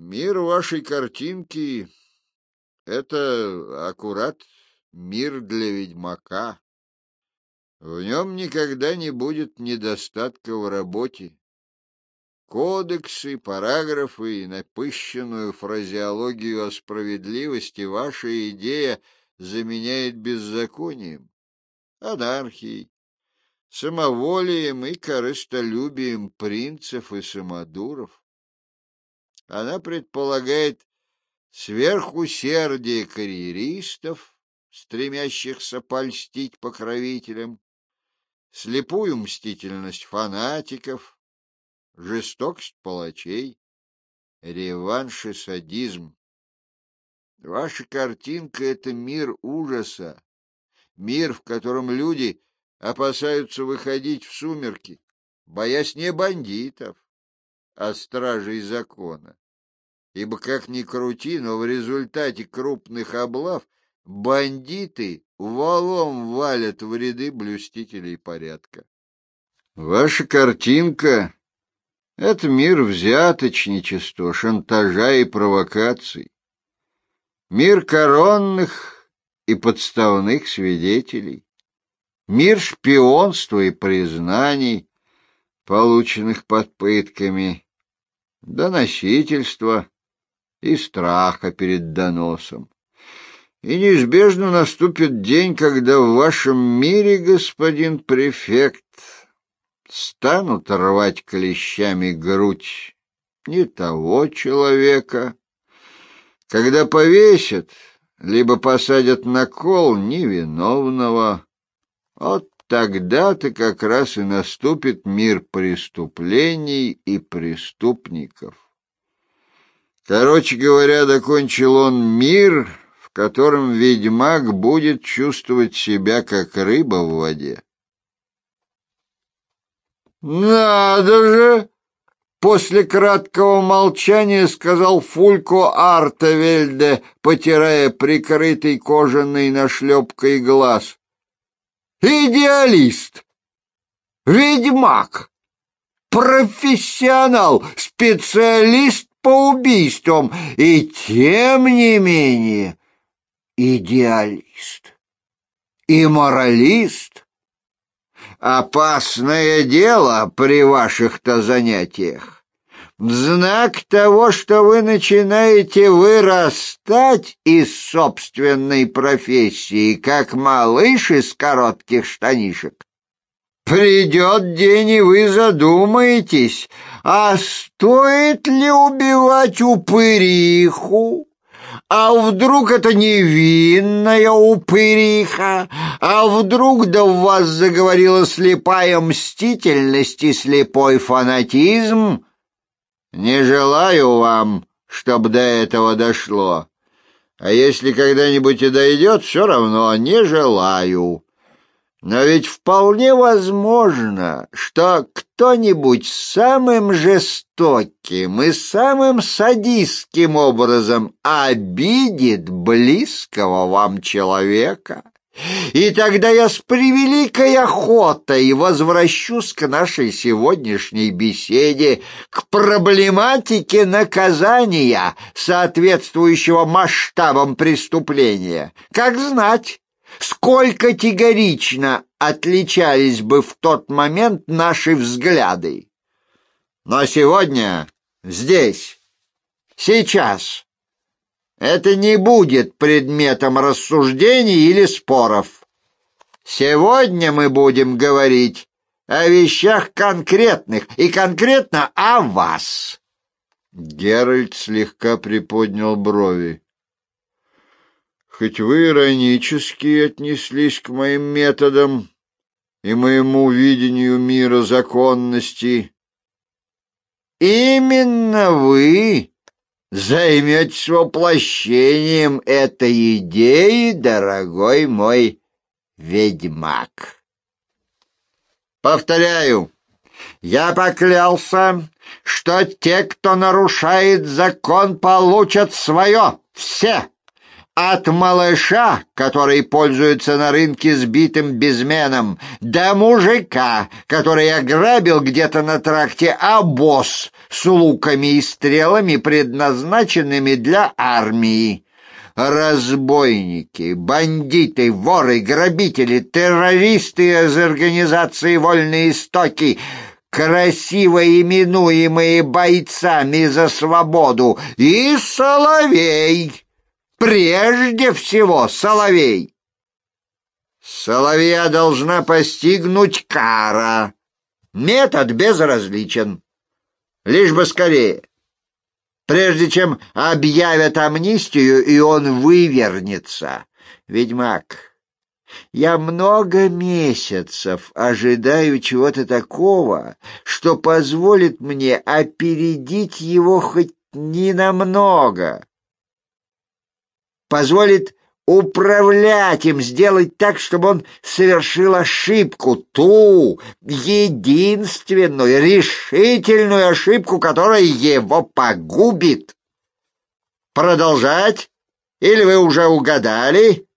Мир вашей картинки — это аккурат мир для ведьмака. В нем никогда не будет недостатка в работе. Кодексы, параграфы и напыщенную фразеологию о справедливости ваша идея заменяет беззаконием, анархией, самоволием и корыстолюбием принцев и самодуров. Она предполагает сверхусердие карьеристов, стремящихся польстить покровителям, слепую мстительность фанатиков, жестокость палачей, реванш и садизм. Ваша картинка — это мир ужаса, мир, в котором люди опасаются выходить в сумерки, боясь не бандитов, а стражей закона. Ибо, как ни крути, но в результате крупных облав бандиты валом валят в ряды блюстителей порядка. Ваша картинка — это мир взяточничества, шантажа и провокаций, мир коронных и подставных свидетелей, мир шпионства и признаний, полученных под пытками, доносительства и страха перед доносом. И неизбежно наступит день, когда в вашем мире, господин префект, станут рвать клещами грудь не того человека, когда повесят, либо посадят на кол невиновного. Вот тогда-то как раз и наступит мир преступлений и преступников. Короче говоря, докончил он, мир, в котором ведьмак будет чувствовать себя как рыба в воде. «Надо же!» — после краткого молчания сказал Фулько Артевельде, потирая прикрытый кожаной нашлепкой глаз. «Идеалист! Ведьмак! Профессионал! Специалист по убийствам! И тем не менее идеалист! И моралист! Опасное дело при ваших-то занятиях! В знак того, что вы начинаете вырастать из собственной профессии, как малыш из коротких штанишек. Придет день, и вы задумаетесь, а стоит ли убивать упыриху? А вдруг это невинная упыриха? А вдруг да в вас заговорила слепая мстительность и слепой фанатизм? Не желаю вам, чтобы до этого дошло. А если когда-нибудь и дойдет, все равно не желаю. Но ведь вполне возможно, что кто-нибудь самым жестоким и самым садистским образом обидит близкого вам человека. И тогда я с превеликой охотой возвращусь к нашей сегодняшней беседе, к проблематике наказания, соответствующего масштабам преступления. Как знать, сколь категорично отличались бы в тот момент наши взгляды. Но сегодня, здесь, сейчас, это не будет предметом рассуждений или споров. Сегодня мы будем говорить о вещах конкретных и конкретно о вас. Геральт слегка приподнял брови. Хоть вы иронически отнеслись к моим методам и моему видению мира законности, именно вы займетесь воплощением этой идеи, дорогой мой ведьмак. Повторяю, я поклялся, что те, кто нарушает закон, получат свое, все. От малыша, который пользуется на рынке сбитым безменом, до мужика, который ограбил где-то на тракте обоз с луками и стрелами, предназначенными для армии. Разбойники, бандиты, воры, грабители, террористы из организации «Вольные истоки», красиво именуемые бойцами за свободу, и Соловей. Прежде всего, Соловей. Соловья должна постигнуть кара. Метод безразличен. Лишь бы скорее. Прежде чем объявят амнистию, и он вывернется. Ведьмак, я много месяцев ожидаю чего-то такого, что позволит мне опередить его хоть ненамного. Позволит управлять им, сделать так, чтобы он совершил ошибку, ту единственную, решительную ошибку, которая его погубит. Продолжать? Или вы уже угадали?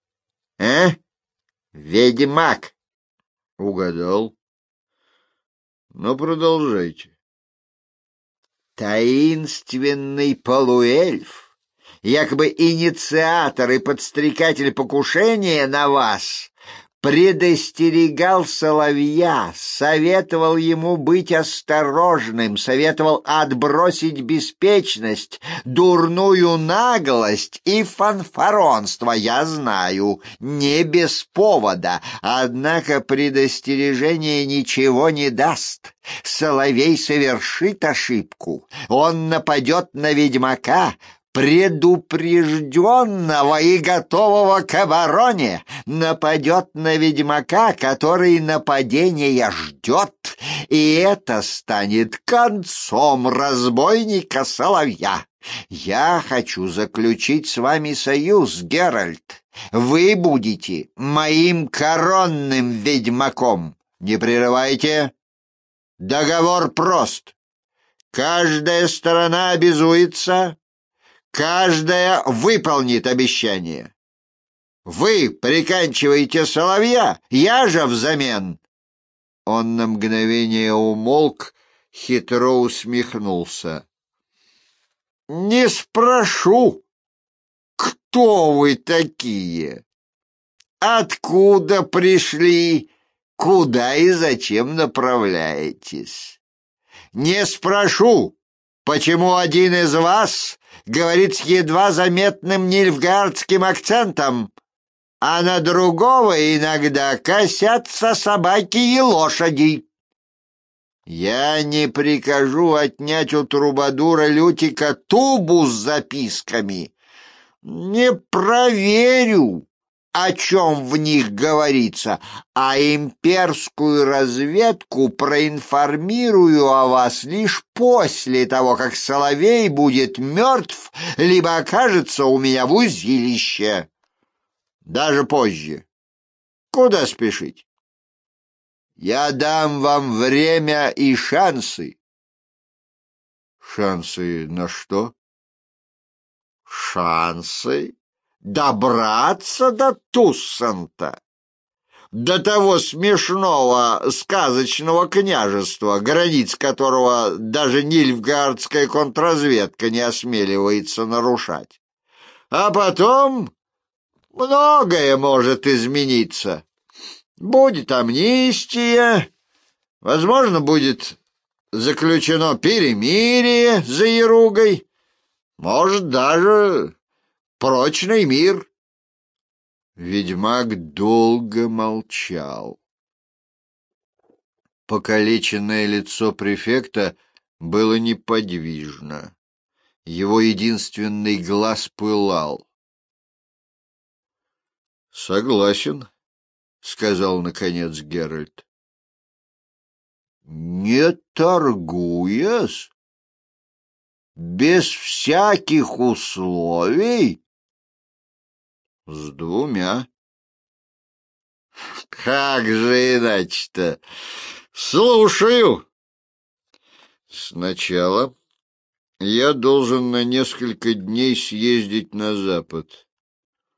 Ведьмак. Угадал. Но продолжайте. Таинственный полуэльф, якобы инициатор и подстрекатель покушения на вас, предостерегал Соловья, советовал ему быть осторожным, советовал отбросить беспечность, дурную наглость и фанфаронство, я знаю, не без повода, однако предостережение ничего не даст. Соловей совершит ошибку, он нападет на ведьмака, предупрежденного и готового к обороне, нападет на ведьмака, который нападения ждет, и это станет концом разбойника Соловья. Я хочу заключить с вами союз, Геральт. Вы будете моим коронным ведьмаком. Не прерывайте. Договор прост. Каждая сторона обязуется, каждая выполнит обещание. Вы приканчиваете Соловья, я же взамен. Он на мгновение умолк, хитро усмехнулся. Не спрошу, кто вы такие, откуда пришли, куда и зачем направляетесь. Не спрошу, почему один из вас говорит с едва заметным нильфгаардским акцентом, а на другого иногда косятся собаки и лошади. Я не прикажу отнять у трубадура Лютика тубу с записками, не проверю, о чем в них говорится, а имперскую разведку проинформирую о вас лишь после того, как Соловей будет мертв, либо окажется у меня в узилище. Даже позже. Куда спешить? Я дам вам время и шансы. Шансы на что? Шансы добраться до Туссанта, до того смешного сказочного княжества, границ которого даже нильфгаардская контрразведка не осмеливается нарушать. А потом многое может измениться. Будет амнистия, возможно, будет заключено перемирие за Яругой, может, даже прочный мир. Ведьмак долго молчал. Покалеченное лицо префекта было неподвижно. Его единственный глаз пылал. — Согласен, — сказал, наконец, Геральт. — Не торгуясь? Без всяких условий? — С двумя. — Как же иначе-то? Слушаю. — Сначала я должен на несколько дней съездить на запад.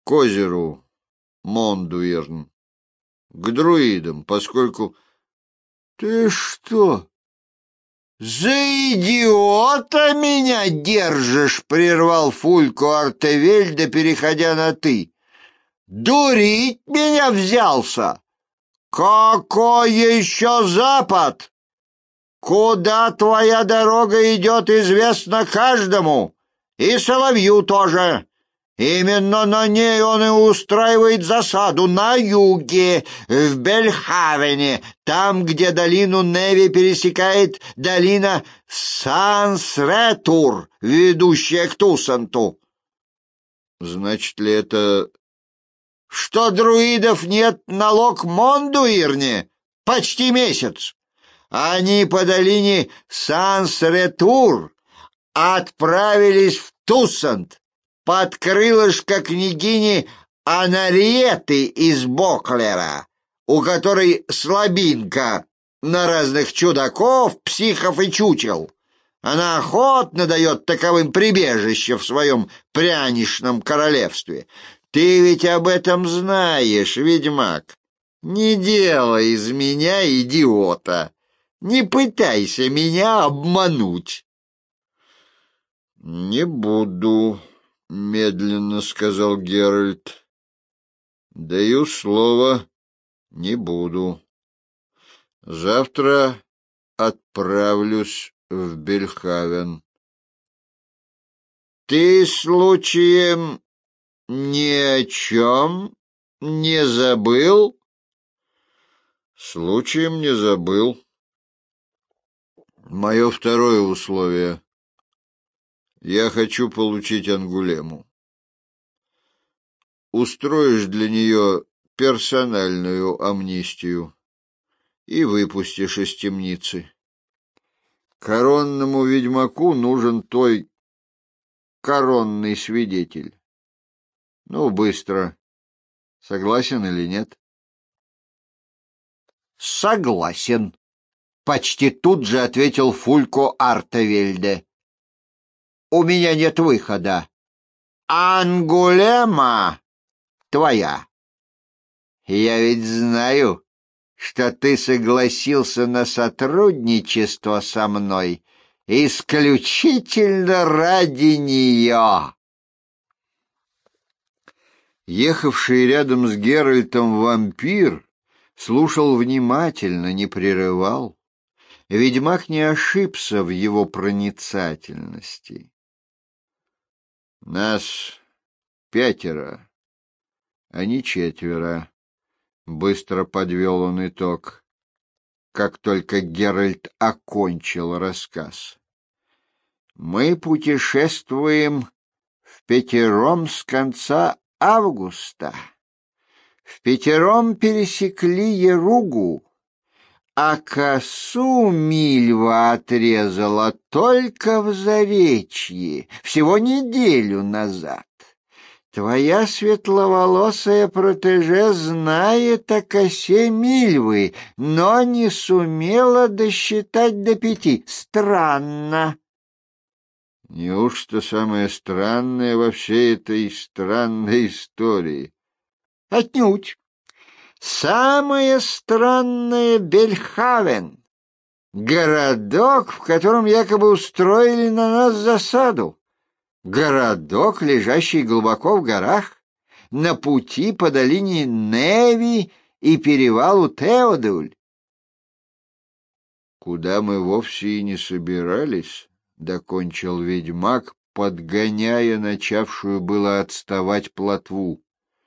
к озеру Мондуирн, к друидам, поскольку... — Ты что, за идиота меня держишь? — прервал Фулько Артевельде, переходя на «ты». — Дурить меня взялся? Какой еще Запад? Куда твоя дорога идет, известно каждому, и соловью тоже. Именно на ней он и устраивает засаду, на юге, в Бельхавене, там, где долину Неви пересекает долина Сансретур, ведущая к Тусанту. Значит ли это... Что друидов нет на Лок-Мондуирне? Почти месяц. Они по долине Сансретур отправились в Тусант под крылышко княгини Анариеты из Боклера, у которой слабинка на разных чудаков, психов и чучел. Она охотно дает таковым прибежище в своем пряничном королевстве. Ты ведь об этом знаешь, ведьмак. Не делай из меня идиота. Не пытайся меня обмануть. — Не буду, — медленно сказал Геральт. — Даю слово, не буду. Завтра отправлюсь в Бельхавен. — Ты случаем ни о чем не забыл? — Случаем не забыл. Мое второе условие. Я хочу получить Ангулему. Устроишь для нее персональную амнистию и выпустишь из темницы. Коронному ведьмаку нужен твой коронный свидетель. Ну, быстро. Согласен или нет? Согласен. Почти тут же ответил Фулько Артевельде. У меня нет выхода. Ангулема твоя. Я ведь знаю, что ты согласился на сотрудничество со мной исключительно ради нее. Ехавший рядом с Геральтом вампир слушал внимательно, не прерывал. Ведьмак не ошибся в его проницательности. Нас 5, а не 4, быстро подвел он итог, как только Геральт окончил рассказ. Мы путешествуем впятером с конца августа. Впятером пересекли Еругу, а косу Мильва отрезала только в Заречье, всего неделю назад. Твоя светловолосая протеже знает о косе Мильвы, но не сумела досчитать до 5. Странно. Неужто самое странное во всей этой странной истории? Отнюдь. Самое странное — Бельхавен, городок, в котором якобы устроили на нас засаду. Городок, лежащий глубоко в горах, на пути по долине Неви и перевалу Теодуль. Куда мы вовсе и не собирались, — докончил ведьмак, подгоняя начавшую было отставать плотву.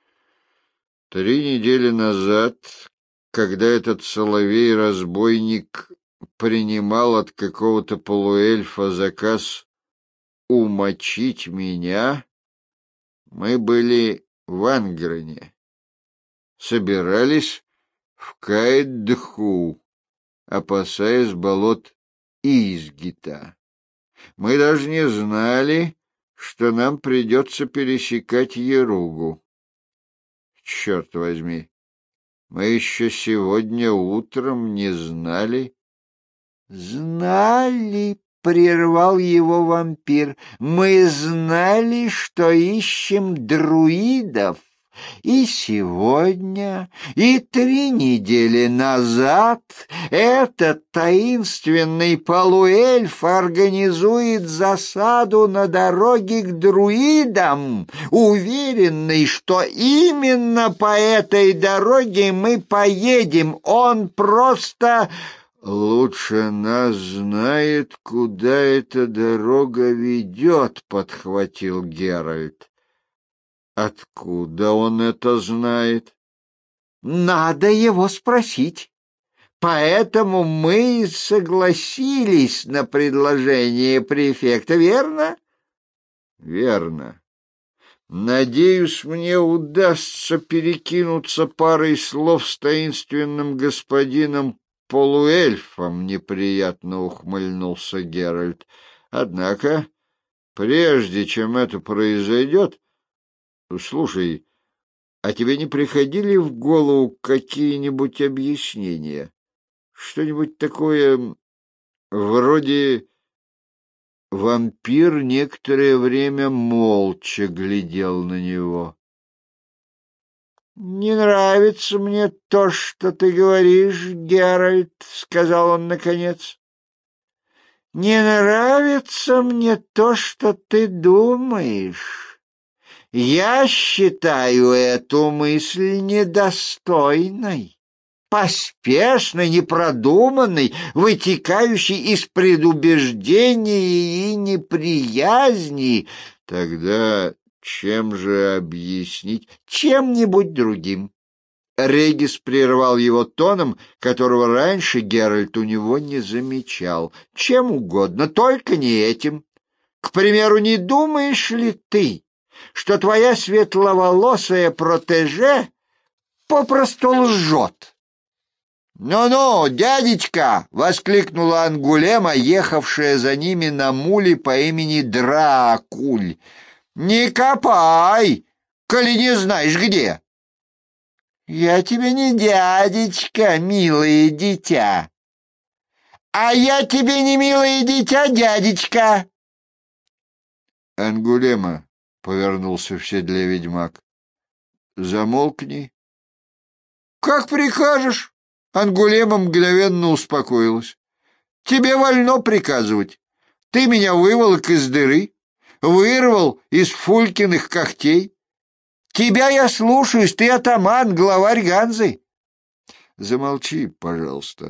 3 недели назад, когда этот соловей-разбойник принимал от какого-то полуэльфа заказ умочить меня, мы были в Ангрене, собирались в Каэддху, опасаясь болот Изгита. Мы даже не знали, что нам придется пересекать Еругу. Черт возьми, мы еще сегодня утром не знали. — Знали, — прервал его вампир, — мы знали, что ищем друидов. И сегодня, и 3 недели назад этот таинственный полуэльф организует засаду на дороге к друидам, уверенный, что именно по этой дороге мы поедем. Он просто... «Лучше нас знает, куда эта дорога ведет», — подхватил Геральт. «Откуда он это знает?» «Надо его спросить. Поэтому мы согласились на предложение префекта, верно?» «Верно. Надеюсь, мне удастся перекинуться парой слов с таинственным господином полуэльфом», — неприятно ухмыльнулся Геральт. «Однако, прежде чем это произойдет... Слушай, а тебе не приходили в голову какие-нибудь объяснения? Что-нибудь такое вроде...» Вампир некоторое время молча глядел на него. «Не нравится мне то, что ты говоришь, Геральт», — сказал он наконец. «Не нравится мне то, что ты думаешь. Я считаю эту мысль недостойной, поспешной, непродуманной, вытекающей из предубеждений и неприязни. Тогда чем же объяснить? Чем-нибудь другим». Регис прервал его тоном, которого раньше Геральт у него не замечал. «Чем угодно, только не этим. К примеру, не думаешь ли ты, что твоя светловолосая протеже попросту лжет?» «Ну-ну, дядечка!» — воскликнула Ангулема, ехавшая за ними на муле по имени Дракуль. «Не копай, коли не знаешь где». «Я тебе не дядечка, милое дитя». «А я тебе не милое дитя, дядечка». «Ангулема», — повернулся в седле ведьмак, — «замолкни». «Как прикажешь». Ангулема мгновенно успокоилась. «Тебе вольно приказывать. Ты меня выволок из дыры, вырвал из Фулькиных когтей. Тебя я слушаюсь, ты атаман, главарь Ганзы». «Замолчи, пожалуйста».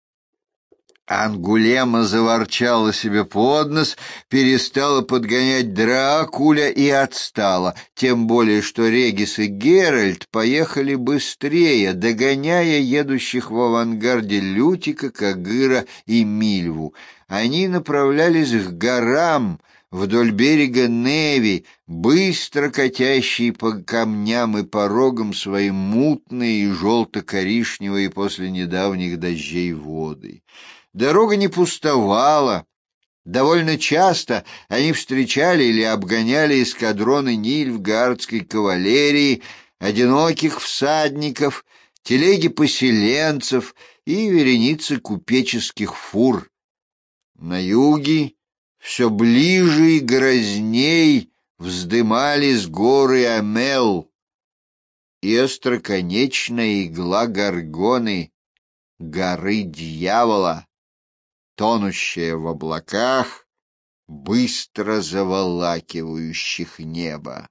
Ангулема заворчала себе под нос, перестала подгонять Дракуля и отстала, тем более что Регис и Геральт поехали быстрее, догоняя едущих в авангарде Лютика, Кагыра и Мильву. Они направлялись к горам вдоль берега Неви, быстро катящие по камням и порогам свои мутные и желто-коричневые после недавних дождей воды. Дорога не пустовала. Довольно часто они встречали или обгоняли эскадроны нильфгаардской кавалерии, одиноких всадников, телеги поселенцев и вереницы купеческих фур. На юге все ближе и грозней вздымались горы Амел, и остроконечная игла Горгоны, горы дьявола, тонущая в облаках, быстро заволакивающих небо.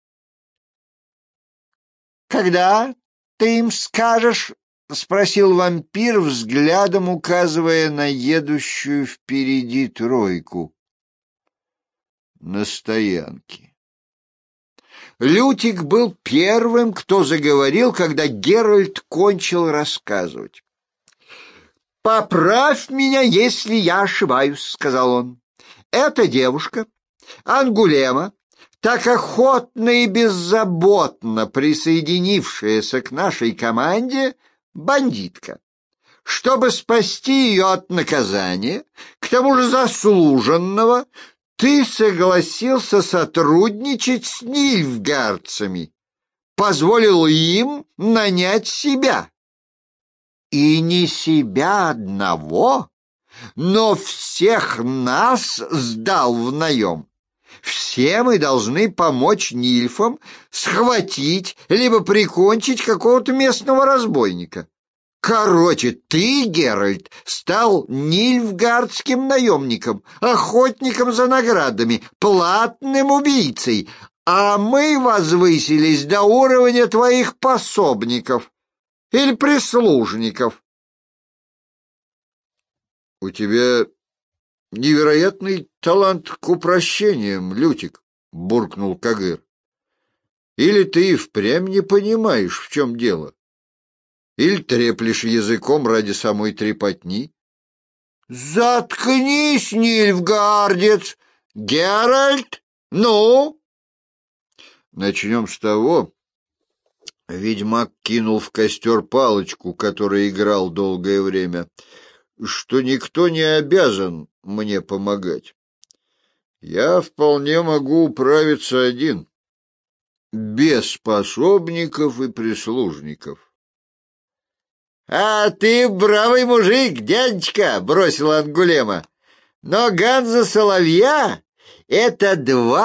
«Когда ты им скажешь?» — спросил вампир, взглядом указывая на едущую впереди тройку. «На стоянке». Лютик был первым, кто заговорил, когда Геральт кончил рассказывать. «Поправь меня, если я ошибаюсь», — сказал он. «Эта девушка, Ангулема, так охотно и беззаботно присоединившаяся к нашей команде, бандитка. Чтобы спасти ее от наказания, к тому же заслуженного, ты согласился сотрудничать с нильфгаардцами, позволил им нанять себя. И не себя одного, но всех нас сдал в наем. Все мы должны помочь нильфам схватить либо прикончить какого-то местного разбойника. Короче, ты, Геральт, стал нильфгардским наемником, охотником за наградами, платным убийцей, а мы возвысились до уровня твоих пособников или прислужников. У тебя невероятный талант к упрощениям, Лютик, — буркнул Кагыр. Или ты впрямь не понимаешь, в чем дело? Или треплешь языком ради самой трепотни? Заткнись, нильфгардец! Геральт, ну? Начнем с того, ведьмак кинул в костер палочку, которой играл долгое время, что никто не обязан мне помогать. Я вполне могу управиться один, без пособников и прислужников. — А ты бравый мужик, дядечка, — бросил Ангулема. — Но Ганза Соловья — это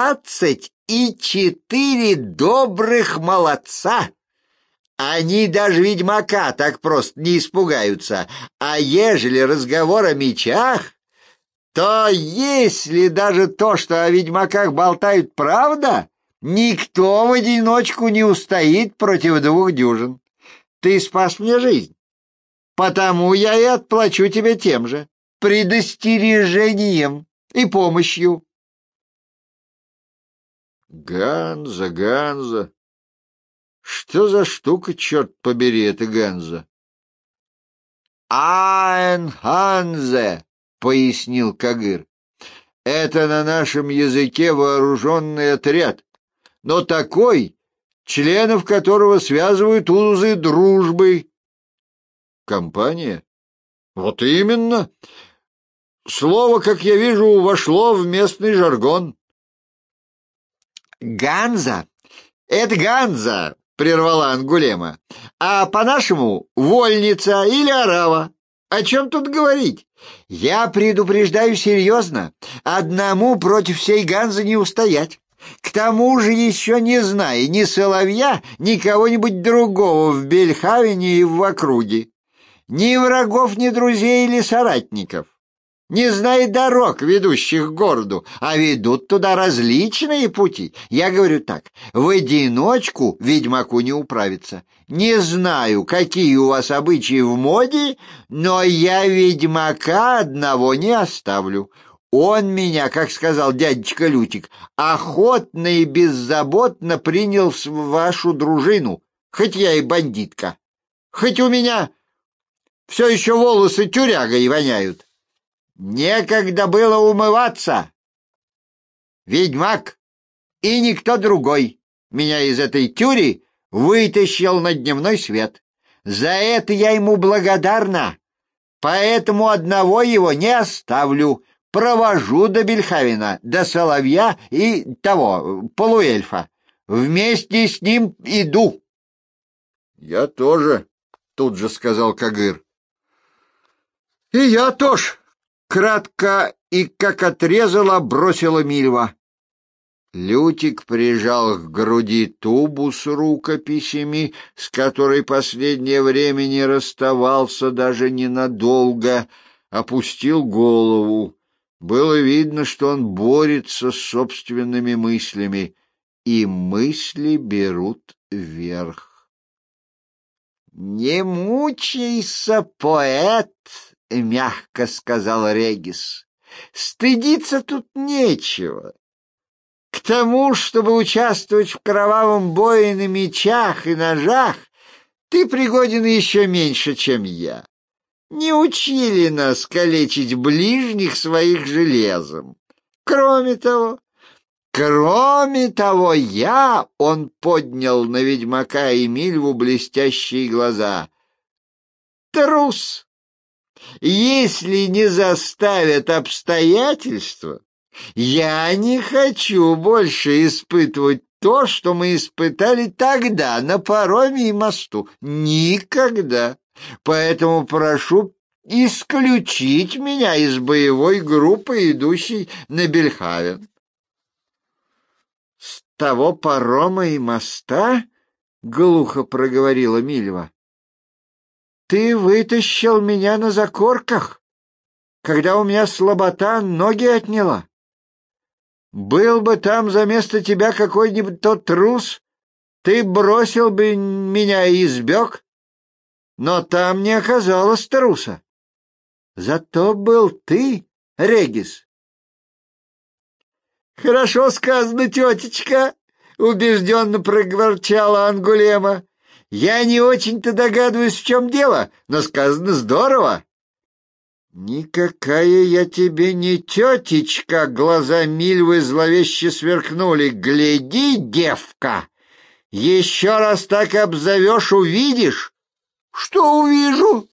24 добрых молодца. Они даже ведьмака так просто не испугаются. А ежели разговор о мечах, то если даже то, что о ведьмаках болтают, правда, никто в одиночку не устоит против 2 дюжин. Ты спас мне жизнь, потому я и отплачу тебе тем же, предостережением и помощью. Ганза, Ганза. Что за штука, черт побери, это Ганза? Айнханзе, — пояснил Кагыр. Это на нашем языке вооруженный отряд, но такой, членов которого связывают узы дружбы. Компания? Вот именно. Слово, как я вижу, вошло в местный жаргон. Ганза — это Ганза, — прервала Ангулема, — а по-нашему вольница или орава. О чем тут говорить? Я предупреждаю серьезно, одному против всей Ганзы не устоять. К тому же еще не зная ни Соловья, ни кого-нибудь другого в Бельхавене и в округе. Ни врагов, ни друзей или соратников. Не знает дорог, ведущих к городу, а ведут туда различные пути. Я говорю так, в одиночку ведьмаку не управиться. Не знаю, какие у вас обычаи в моде, но я ведьмака одного не оставлю. Он меня, как сказал дядечка Лютик, охотно и беззаботно принял в вашу дружину, хоть я и бандитка, хоть у меня все еще волосы тюрягой воняют. Некогда было умываться. Ведьмак и никто другой меня из этой тюри вытащил на дневной свет. За это я ему благодарна, поэтому одного его не оставлю. Провожу до Бельхавена, до Соловья и того, полуэльфа. Вместе с ним иду. — Я тоже, — тут же сказал Кагыр. — И я тоже. Кратко и как отрезала, бросила Мильва. Лютик прижал к груди тубу с рукописями, с которой последнее время не расставался даже ненадолго, опустил голову. Было видно, что он борется с собственными мыслями, и мысли берут верх. «Не мучайся, поэт!» — мягко сказал Регис. — Стыдиться тут нечего. К тому, чтобы участвовать в кровавом бое на мечах и ножах, ты пригоден еще меньше, чем я. Не учили нас калечить ближних своих железом. Кроме того, я, — он поднял на ведьмака и Мильву блестящие глаза, — трус. Если не заставят обстоятельства, я не хочу больше испытывать то, что мы испытали тогда на пароме и мосту. Никогда. Поэтому прошу исключить меня из боевой группы, идущей на Бельхавен. того парома и моста? — глухо проговорила Мильва. — Ты вытащил меня на закорках, когда у меня слабота ноги отняла. Был бы там за место тебя какой-нибудь тот трус, ты бросил бы меня и избег, но там не оказалось труса. Зато был ты, Регис. — Хорошо сказано, тетечка, — убежденно проговорчала Ангулема. — Я не очень-то догадываюсь, в чем дело, но сказано здорово. — Никакая я тебе не тетечка, — глаза Мильвы зловеще сверкнули. — Гляди, девка, еще раз так обзовешь, увидишь. — Что увижу?